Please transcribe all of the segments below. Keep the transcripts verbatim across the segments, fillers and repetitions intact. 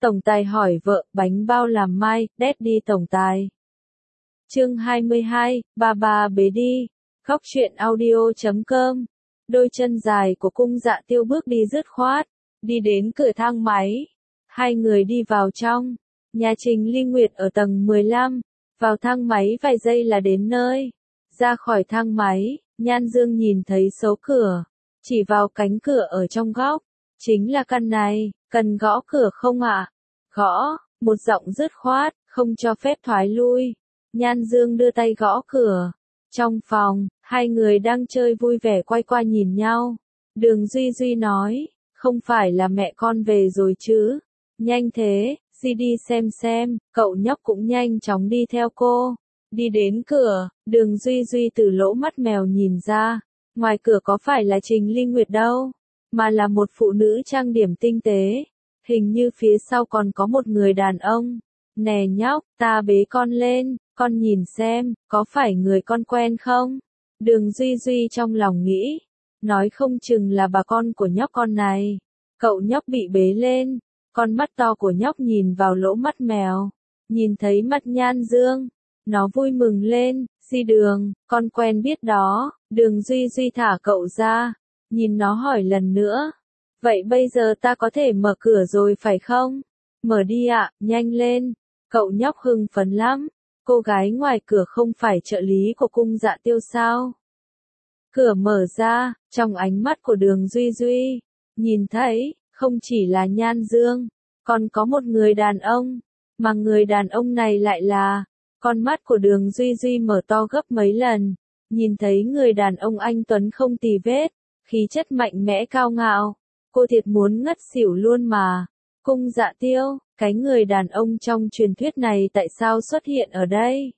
Tổng tài hỏi vợ, bánh bao làm mai, đét đi tổng tài. Chương hai mươi hai, ba ba bế đi. Khóc chuyện audio chấm com. Đôi chân dài của Cung Dạ Tiêu bước đi dứt khoát, đi đến cửa thang máy. Hai người đi vào trong. Nhà Trình Ly Nguyệt ở tầng mười lăm, vào thang máy vài giây là đến nơi. Ra khỏi thang máy, Nhan Dương nhìn thấy số cửa, chỉ vào cánh cửa ở trong góc. Chính là căn này, cần gõ cửa không ạ? Gõ, một giọng dứt khoát, không cho phép thoái lui. Nhan Dương đưa tay gõ cửa. Trong phòng, hai người đang chơi vui vẻ quay qua nhìn nhau. Đường Duy Duy nói, không phải là mẹ con về rồi chứ? Nhanh thế, Di đi xem xem. Cậu nhóc cũng nhanh chóng đi theo cô. Đi đến cửa, Đường Duy Duy từ lỗ mắt mèo nhìn ra. Ngoài cửa có phải là Trình Ly Nguyệt đâu, mà là một phụ nữ trang điểm tinh tế. Hình như phía sau còn có một người đàn ông. Nè nhóc, ta bế con lên, con nhìn xem, có phải người con quen không? Đường Duy Duy trong lòng nghĩ, nói không chừng là bà con của nhóc con này. Cậu nhóc bị bế lên, con mắt to của nhóc nhìn vào lỗ mắt mèo, nhìn thấy mắt Nhan Dương, nó vui mừng lên. Di Đường, con quen biết đó. Đường Duy Duy thả cậu ra, nhìn nó hỏi lần nữa, vậy bây giờ ta có thể mở cửa rồi phải không? Mở đi ạ, nhanh lên. Cậu nhóc hưng phấn lắm. Cô gái ngoài cửa không phải trợ lý của Cung Dạ Tiêu sao? Cửa mở ra, trong ánh mắt của Đường Duy Duy, nhìn thấy, không chỉ là Nhan Dương, còn có một người đàn ông, mà người đàn ông này lại là... Con mắt của Đường Duy Duy mở to gấp mấy lần, nhìn thấy người đàn ông anh tuấn không tì vết, khí chất mạnh mẽ cao ngạo. Cô thiệt muốn ngất xỉu luôn mà. Cung Dạ Tiêu, cái người đàn ông trong truyền thuyết này tại sao xuất hiện ở đây?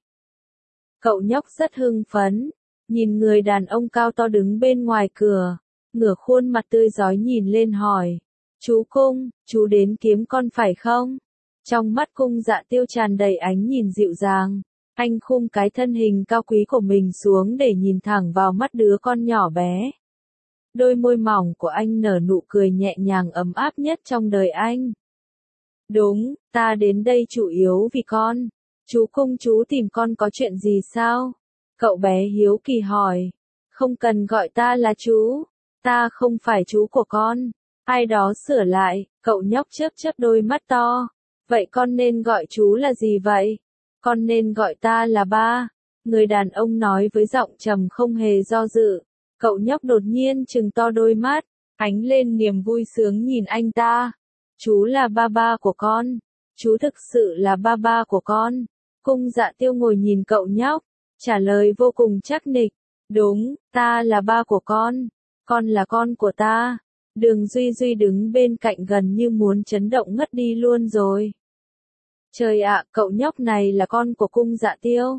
Cậu nhóc rất hưng phấn, nhìn người đàn ông cao to đứng bên ngoài cửa, ngửa khuôn mặt tươi rói nhìn lên hỏi, chú Cung, chú đến kiếm con phải không? Trong mắt Cung Dạ Tiêu tràn đầy ánh nhìn dịu dàng, anh khum cái thân hình cao quý của mình xuống để nhìn thẳng vào mắt đứa con nhỏ bé. Đôi môi mỏng của anh nở nụ cười nhẹ nhàng ấm áp nhất trong đời anh. Đúng, ta đến đây chủ yếu vì con. Chú Cung chú tìm con có chuyện gì sao? Cậu bé hiếu kỳ hỏi. Không cần gọi ta là chú, ta không phải chú của con. Ai đó sửa lại, cậu nhóc chớp chớp đôi mắt to. Vậy con nên gọi chú là gì vậy? Con nên gọi ta là ba. Người đàn ông nói với giọng trầm không hề do dự. Cậu nhóc đột nhiên trừng to đôi mắt, ánh lên niềm vui sướng nhìn anh ta. Chú là ba ba của con. Chú thực sự là ba ba của con. Cung Dạ Tiêu ngồi nhìn cậu nhóc, trả lời vô cùng chắc nịch. Đúng, ta là ba của con. Con là con của ta. Đường Duy Duy đứng bên cạnh gần như muốn chấn động ngất đi luôn rồi. Trời ạ, cậu nhóc này là con của Cung Dạ Tiêu.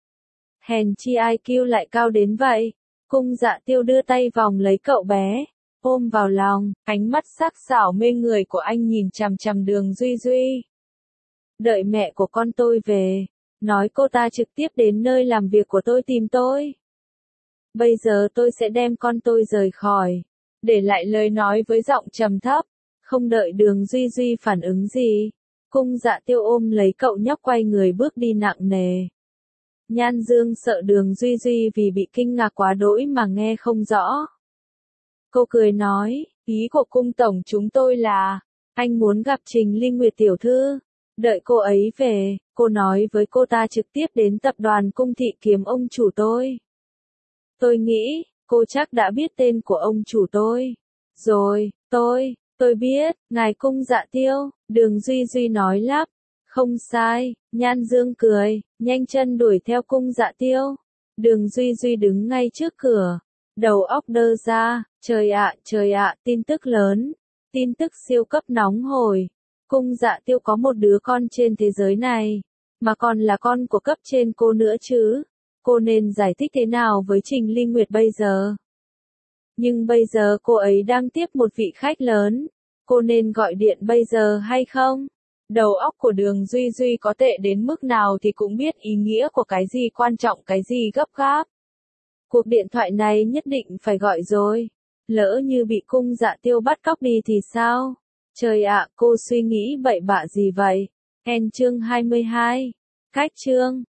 Hèn chi i kiu lại cao đến vậy. Cung Dạ Tiêu đưa tay vòng lấy cậu bé, ôm vào lòng, ánh mắt sắc sảo mê người của anh nhìn chằm chằm Đường Duy Duy. Đợi mẹ của con tôi về, nói cô ta trực tiếp đến nơi làm việc của tôi tìm tôi. Bây giờ tôi sẽ đem con tôi rời khỏi. Để lại lời nói với giọng trầm thấp, không đợi Đường Duy Duy phản ứng gì. Cung Dạ Tiêu ôm lấy cậu nhóc quay người bước đi nặng nề. Nhan Dương sợ Đường Duy Duy vì bị kinh ngạc quá đỗi mà nghe không rõ. Cô cười nói, ý của cung tổng chúng tôi là, anh muốn gặp Trình Ly Nguyệt tiểu thư. Đợi cô ấy về, cô nói với cô ta trực tiếp đến tập đoàn Cung Thị kiếm ông chủ tôi. Tôi nghĩ, cô chắc đã biết tên của ông chủ tôi. Rồi, tôi, tôi biết, ngài Cung Dạ Tiêu, Đường Duy Duy nói lắp. Không sai, Nhan Dương cười, nhanh chân đuổi theo Cung Dạ Tiêu. Đường Duy Duy đứng ngay trước cửa, đầu óc đơ ra, trời ạ, trời ạ, tin tức lớn, tin tức siêu cấp nóng hổi. Cung Dạ Tiêu có một đứa con trên thế giới này, mà còn là con của cấp trên cô nữa chứ. Cô nên giải thích thế nào với Trình Ly Nguyệt bây giờ? Nhưng bây giờ cô ấy đang tiếp một vị khách lớn, cô nên gọi điện bây giờ hay không? Đầu óc của Đường Duy Duy có tệ đến mức nào thì cũng biết ý nghĩa của cái gì quan trọng cái gì gấp gáp. Cuộc điện thoại này nhất định phải gọi rồi. Lỡ như bị Cung Dạ Tiêu bắt cóc đi thì sao? Trời ạ, cô suy nghĩ bậy bạ gì vậy? End chương hai mươi hai. Cách chương